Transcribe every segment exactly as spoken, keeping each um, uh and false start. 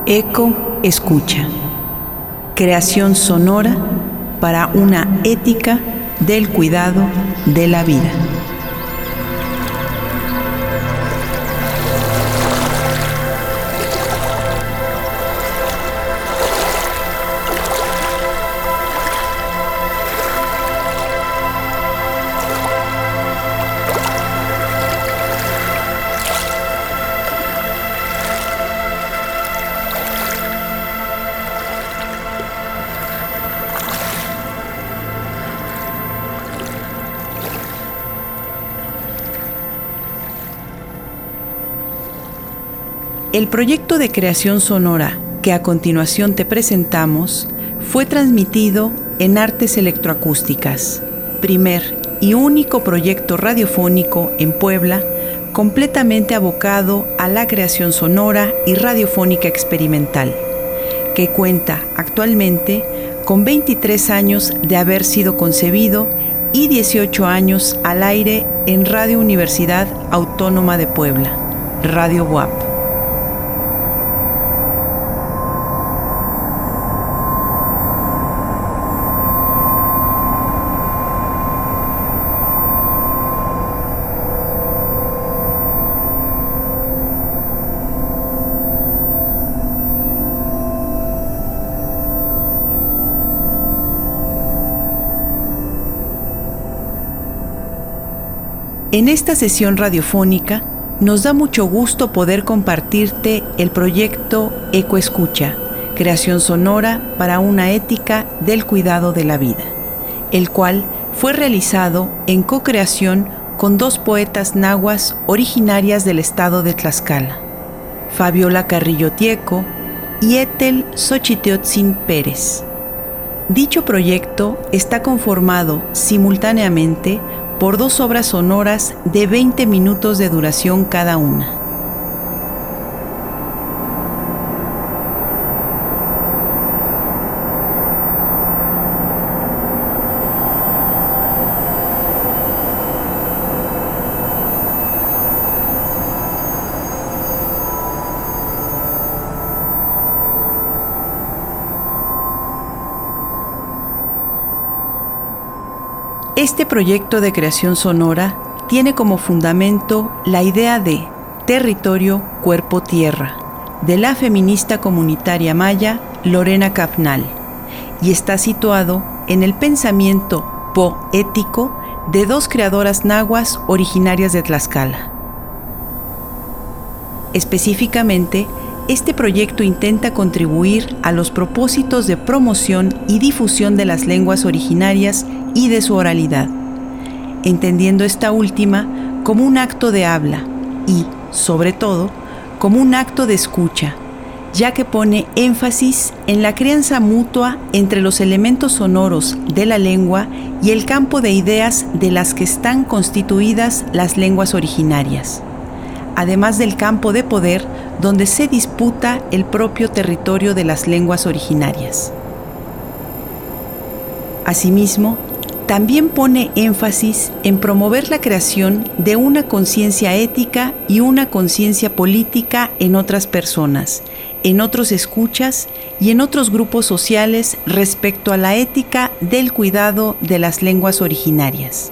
Eco Escucha. Creación sonora para una ética del cuidado de la vida. El proyecto de creación sonora que a continuación te presentamos fue transmitido en Artes Electroacústicas, primer y único proyecto radiofónico en Puebla completamente abocado a la creación sonora y radiofónica experimental, que cuenta actualmente con veintitrés años de haber sido concebido y dieciocho años al aire en Radio Universidad Autónoma de Puebla, Radio B U A P. En esta sesión radiofónica nos da mucho gusto poder compartirte el proyecto Eco Escucha, creación sonora para una ética del cuidado de la vida, el cual fue realizado en co-creación con dos poetas nahuas originarias del estado de Tlaxcala, Fabiola Carrillo Tieco y Ethel Xochiteotzin Pérez. Dicho proyecto está conformado simultáneamente por dos obras sonoras de veinte minutos de duración cada una. Este proyecto de creación sonora tiene como fundamento la idea de territorio, cuerpo, tierra, de la feminista comunitaria maya Lorena Capnal, y está situado en el pensamiento poético de dos creadoras nahuas originarias de Tlaxcala. Específicamente, este proyecto intenta contribuir a los propósitos de promoción y difusión de las lenguas originarias y de su oralidad, entendiendo esta última como un acto de habla y, sobre todo, como un acto de escucha, ya que pone énfasis en la crianza mutua entre los elementos sonoros de la lengua y el campo de ideas de las que están constituidas las lenguas originarias, además del campo de poder donde se disputa el propio territorio de las lenguas originarias. Asimismo, también pone énfasis en promover la creación de una conciencia ética y una conciencia política en otras personas, en otros escuchas y en otros grupos sociales respecto a la ética del cuidado de las lenguas originarias.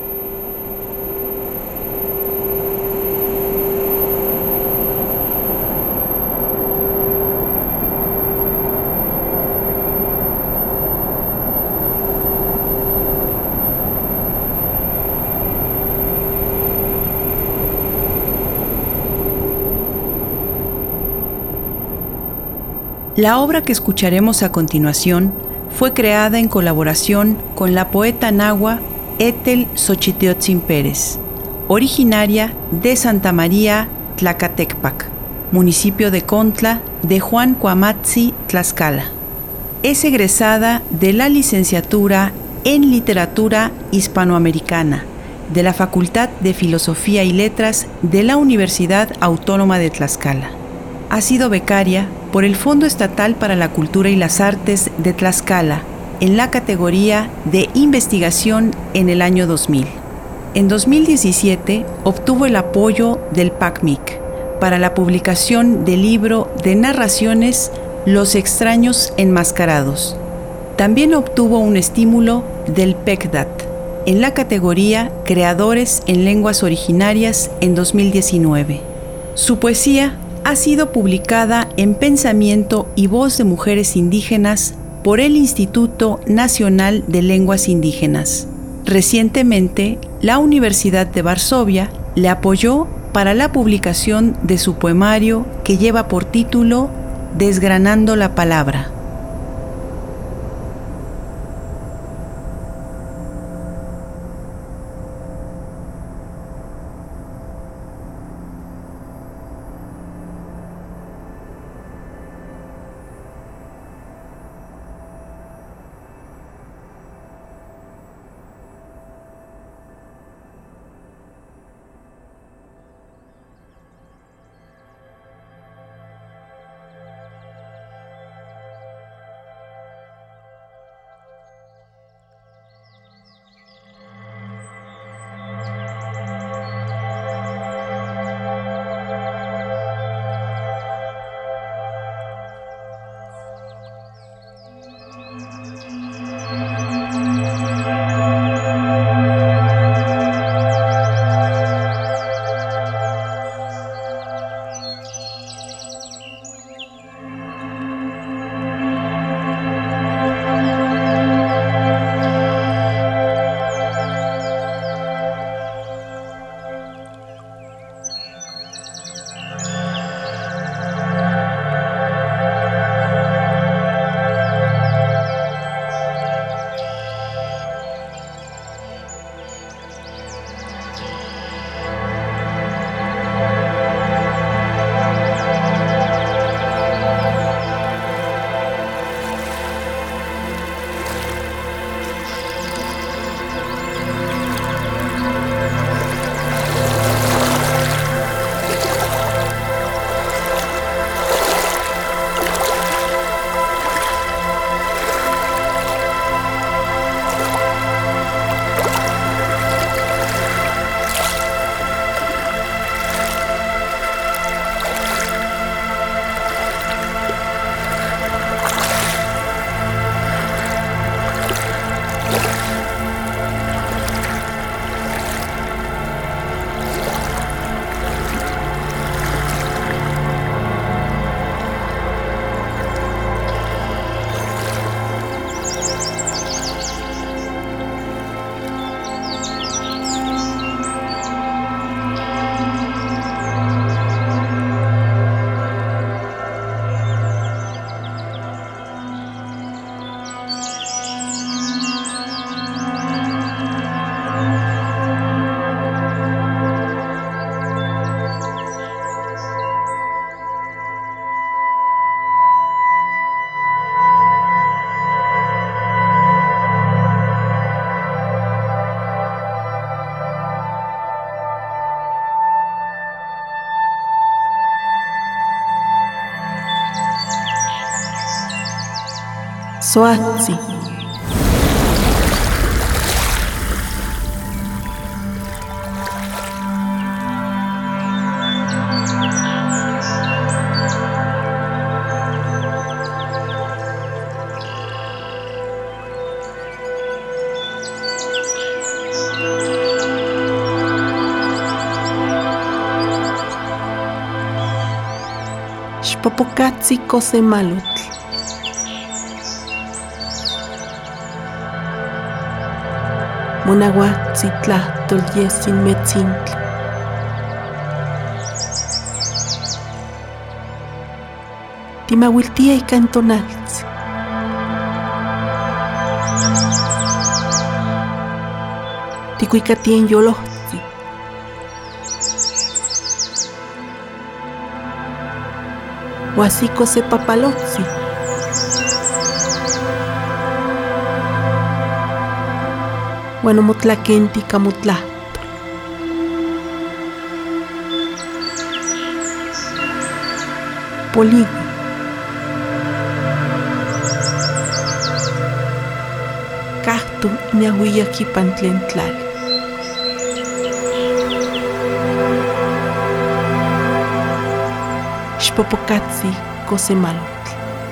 La obra que escucharemos a continuación fue creada en colaboración con la poeta nahua Ethel Xochiteotzin Pérez, originaria de Santa María, Tlacatecpac, municipio de Contla de Juan Cuamatzi, Tlaxcala. Es egresada de la licenciatura en Literatura Hispanoamericana de la Facultad de Filosofía y Letras de la Universidad Autónoma de Tlaxcala. Ha sido becaria por el Fondo Estatal para la Cultura y las Artes de Tlaxcala en la categoría de investigación en el año dos mil. En dos mil diecisiete obtuvo el apoyo del P A C M I C para la publicación del libro de narraciones Los extraños enmascarados. También obtuvo un estímulo del PECDAT en la categoría Creadores en Lenguas Originarias en dos mil diecinueve. Su poesía ha sido publicada en Pensamiento y Voz de Mujeres Indígenas por el Instituto Nacional de Lenguas Indígenas. Recientemente, la Universidad de Varsovia le apoyó para la publicación de su poemario que lleva por título Desgranando la Palabra. Soatzi. Xpopocatzi cosemalotl. Monahuatzi tlahtol yesin metzintl. Timauiltia ika en tonaltzi. Tikuikatien yolohtzi. Huasico se papalotzi. Bueno, motlaquenti camutlahtol. Poligo. Cahto inahuiyaki pantlentlal. Xpopocatzi cosemalotl.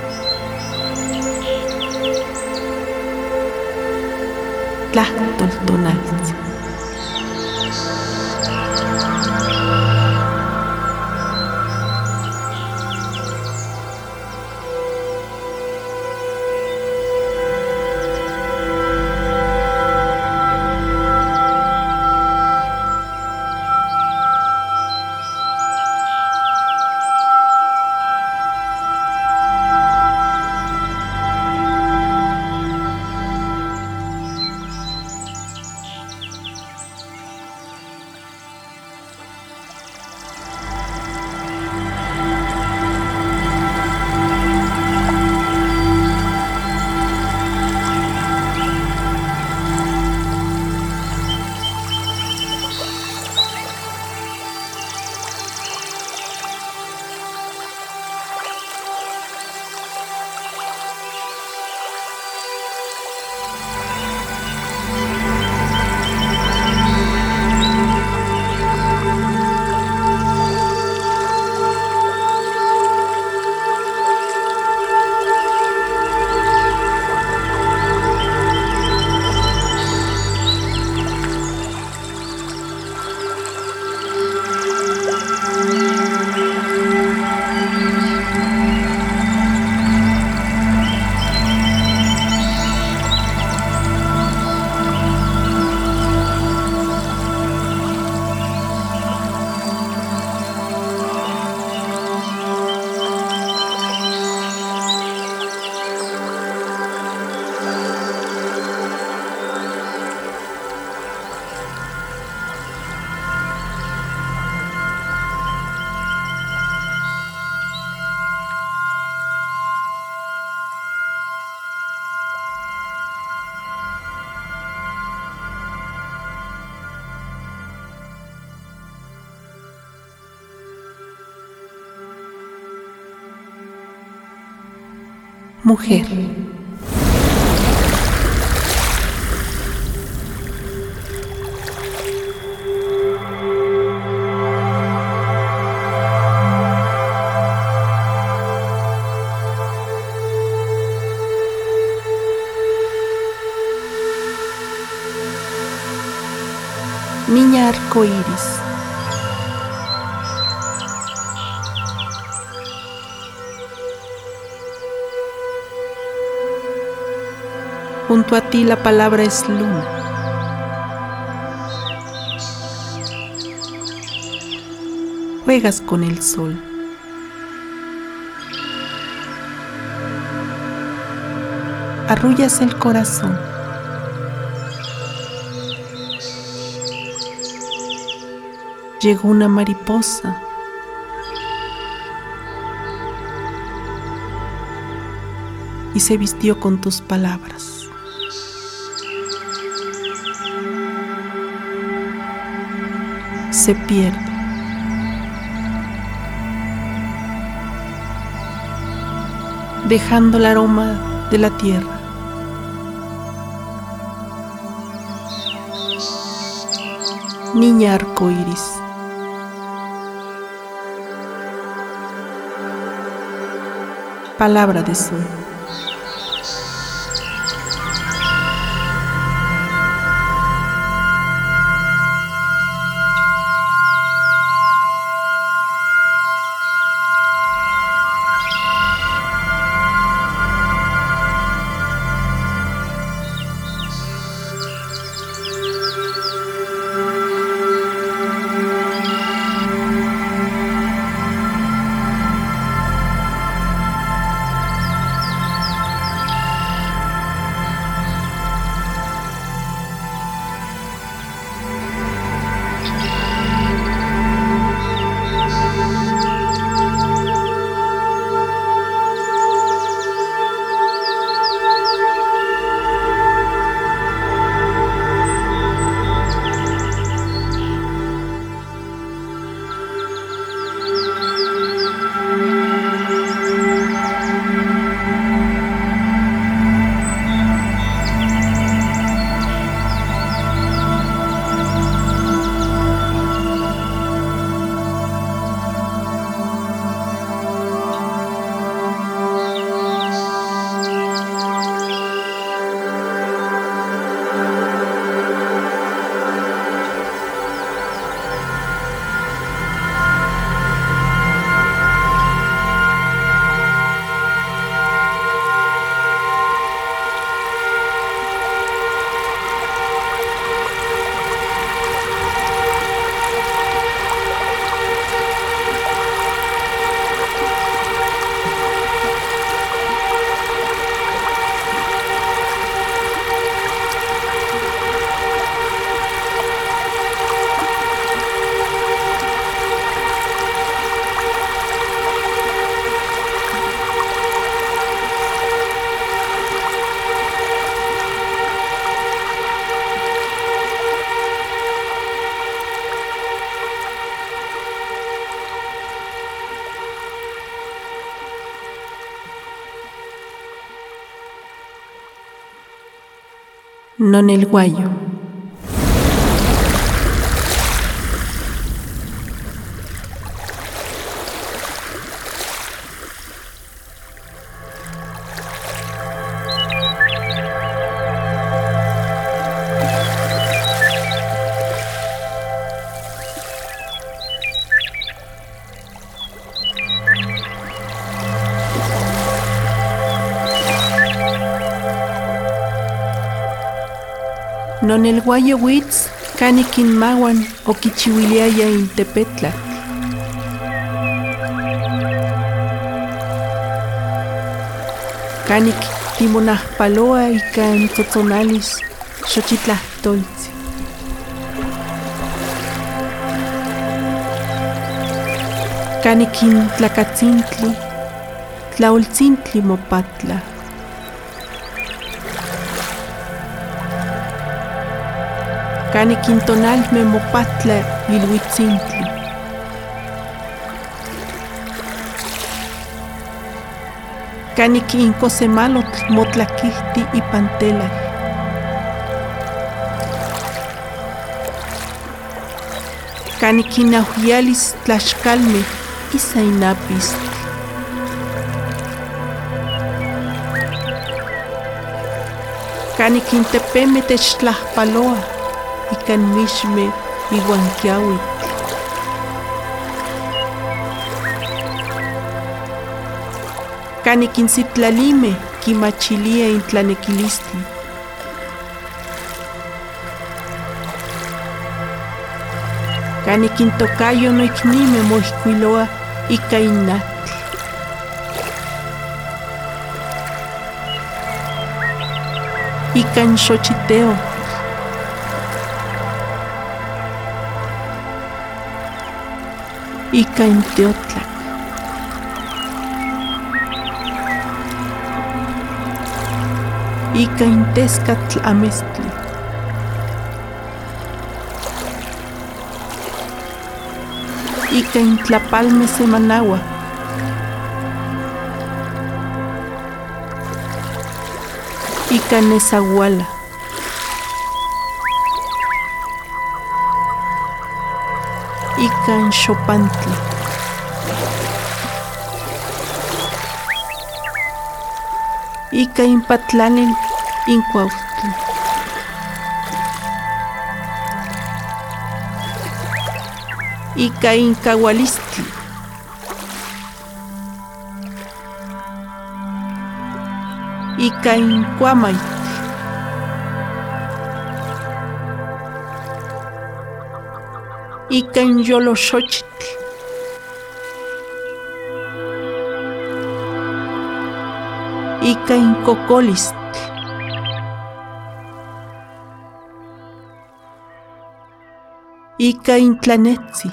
Tlahtol tonaltzi. Mujer. Niña arcoíris. Junto a ti la palabra es luna. Juegas con el sol. Arrullas el corazón. Llegó una mariposa. Y se vistió con tus palabras. Se pierde. Dejando el aroma de la tierra. Niña arcoíris. Palabra de sol. Nonelhuayo. Nonelhuayo witz kanikin mawan okichiwiliaya intepetla. Kanik timonahpaloa ikan tzotzonalis xochitlahtoltzi. Kanikin tlakatzintli, tlaoltzintli mopatla. Kanikin tonalme mopatla ilhuitzintli. Kanikin kosemalotl motlakihti ipantela. Kanikin ahuyalis tlaxkalme isainapis. Kanikin tepeme techtlahpaloa ikan mixme iuan kiauitl. Kanikin sitlalime kimachilia intlanekilistli. Kanikin tokayo noiknime moihkuiloa ika innatl. Ikan xochiteo. Ika inteotlak. Ika inteskatl amestli. Ika intlapalme semanawa. Ika nesahuala. Ikan xopantli. Ika impatlalil incuautli. Ika incahualistli. Ika incuamaitl. Ika inyoloxochitl. Ika incocolistl. Ika intlanetzi.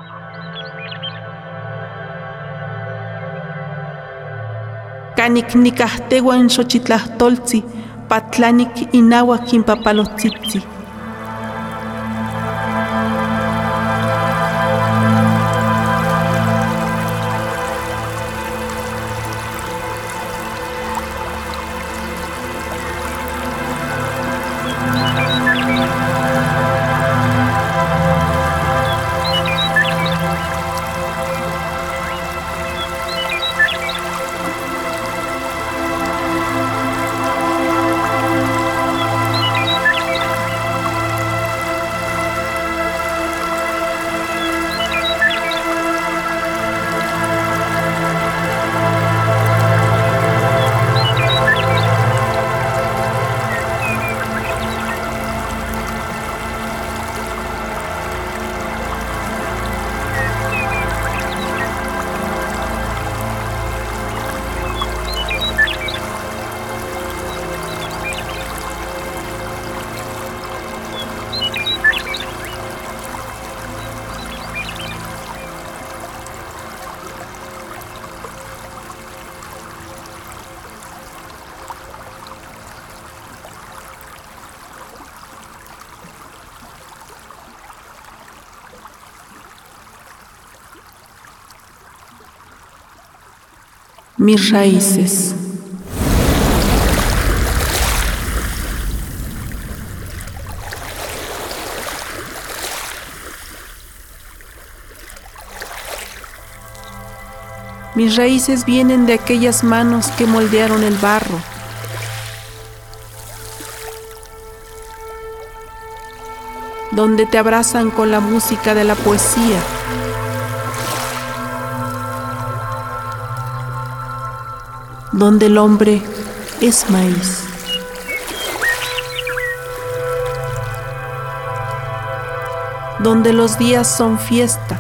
Kanik nikahtegua xochitlahtoltzi patlanik inauak inpapalotzitzi. Mis raíces. Mis raíces vienen de aquellas manos que moldearon el barro. Donde te abrazan con la música de la poesía. Donde el hombre es maíz. Donde los días son fiesta.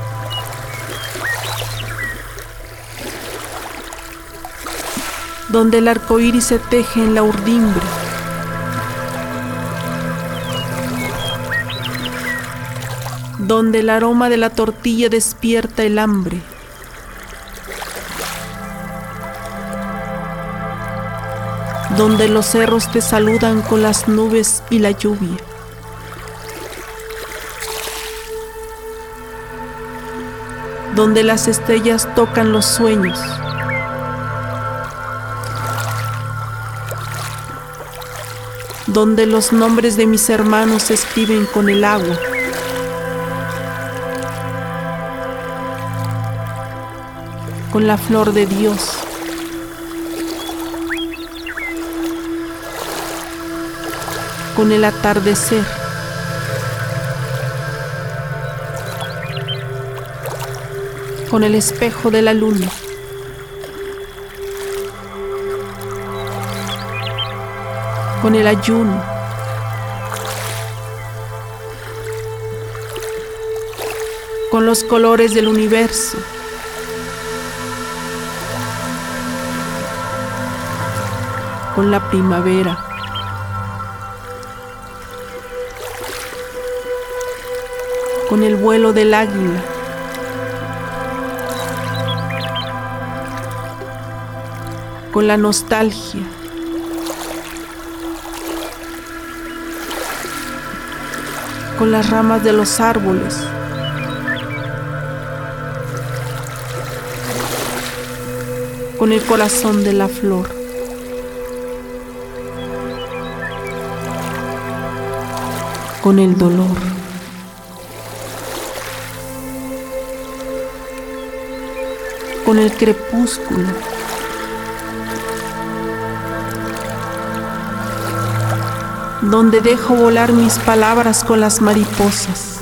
Donde el arco iris se teje en la urdimbre. Donde el aroma de la tortilla despierta el hambre. Donde los cerros te saludan con las nubes y la lluvia. Donde las estrellas tocan los sueños. Donde los nombres de mis hermanos se escriben con el agua. Con la flor de Dios. Con el atardecer. Con el espejo de la luna. Con el ayuno. Con los colores del universo. Con la primavera. Con el vuelo del águila. Con la nostalgia. Con las ramas de los árboles. Con el corazón de la flor. Con el dolor. Con el crepúsculo. Donde dejo volar mis palabras con las mariposas.